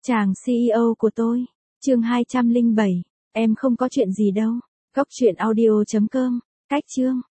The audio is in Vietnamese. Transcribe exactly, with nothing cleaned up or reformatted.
Chàng xê e ô của tôi. Chương hai trăm lẻ bảy. Em không có chuyện gì đâu. Góc truyện audio chấm com. Cách chương.